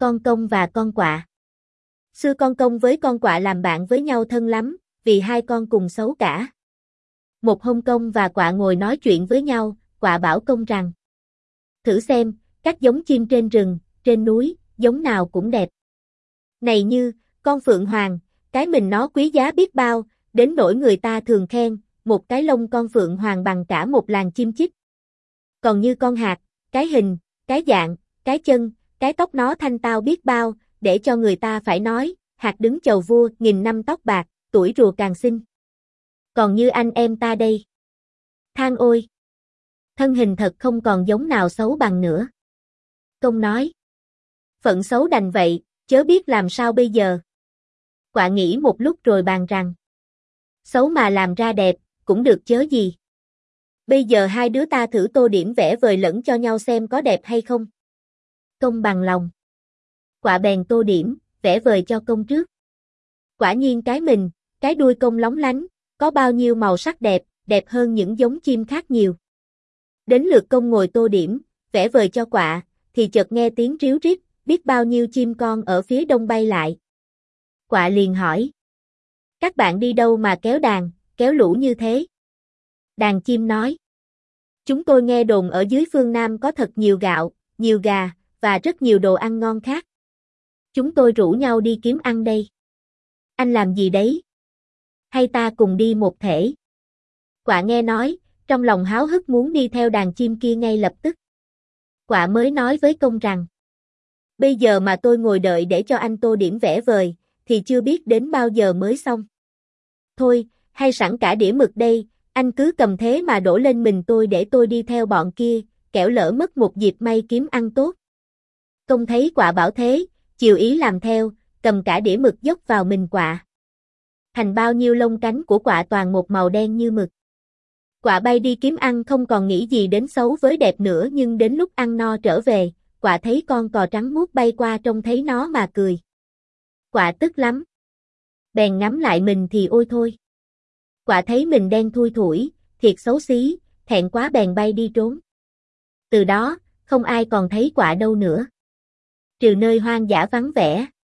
Con công và con quạ. Xưa con công với con quạ làm bạn với nhau thân lắm, vì hai con cùng xấu cả. Một hôm công và quạ ngồi nói chuyện với nhau, quạ bảo công rằng: thử xem, các giống chim trên rừng, trên núi, giống nào cũng đẹp. Này như, con phượng hoàng, cái mình nó quý giá biết bao, đến nỗi người ta thường khen, một cái lông con phượng hoàng bằng cả một làng chim chích. Còn như con hạt, cái hình, cái dạng, cái chân, cái tóc nó thanh tao biết bao, để cho người ta phải nói, hạt đứng chầu vua, nghìn năm tóc bạc, tuổi rùa càng xinh. Còn như anh em ta đây. Than ôi! Thân hình thật không còn giống nào xấu bằng nữa. Công nói: phận xấu đành vậy, chớ biết làm sao bây giờ. Quạ nghĩ một lúc rồi bàn rằng: xấu mà làm ra đẹp, cũng được chớ gì. Bây giờ hai đứa ta thử tô điểm vẽ vời lẫn cho nhau xem có đẹp hay không. Công bằng lòng. Quạ bèn tô điểm, vẽ vời cho công trước. Quả nhiên cái mình, cái đuôi công lóng lánh, có bao nhiêu màu sắc đẹp, đẹp hơn những giống chim khác nhiều. Đến lượt công ngồi tô điểm, vẽ vời cho quạ, thì chợt nghe tiếng ríu rít, biết bao nhiêu chim con ở phía đông bay lại. Quạ liền hỏi: các bạn đi đâu mà kéo đàn, kéo lũ như thế? Đàn chim nói: chúng tôi nghe đồn ở dưới phương Nam có thật nhiều gạo, nhiều gà, và rất nhiều đồ ăn ngon khác. Chúng tôi rủ nhau đi kiếm ăn đây. Anh làm gì đấy? Hay ta cùng đi một thể? Quạ nghe nói, trong lòng háo hức muốn đi theo đàn chim kia ngay lập tức. Quạ mới nói với công rằng: bây giờ mà tôi ngồi đợi để cho anh tô điểm vẽ vời, thì chưa biết đến bao giờ mới xong. Thôi, hay sẵn cả đĩa mực đây, anh cứ cầm thế mà đổ lên mình tôi để tôi đi theo bọn kia, kẻo lỡ mất một dịp may kiếm ăn tốt. Công thấy quạ bảo thế, chiều ý làm theo, cầm cả đĩa mực dốc vào mình quạ. Thành bao nhiêu lông cánh của quạ toàn một màu đen như mực. Quạ bay đi kiếm ăn không còn nghĩ gì đến xấu với đẹp nữa, nhưng đến lúc ăn no trở về, quạ thấy con cò trắng muốt bay qua trông thấy nó mà cười. Quạ tức lắm. Bèn ngắm lại mình thì ôi thôi. Quạ thấy mình đen thui thủi, thiệt xấu xí, thẹn quá bèn bay đi trốn. Từ đó, không ai còn thấy quạ đâu nữa. Trừ nơi hoang dã vắng vẻ.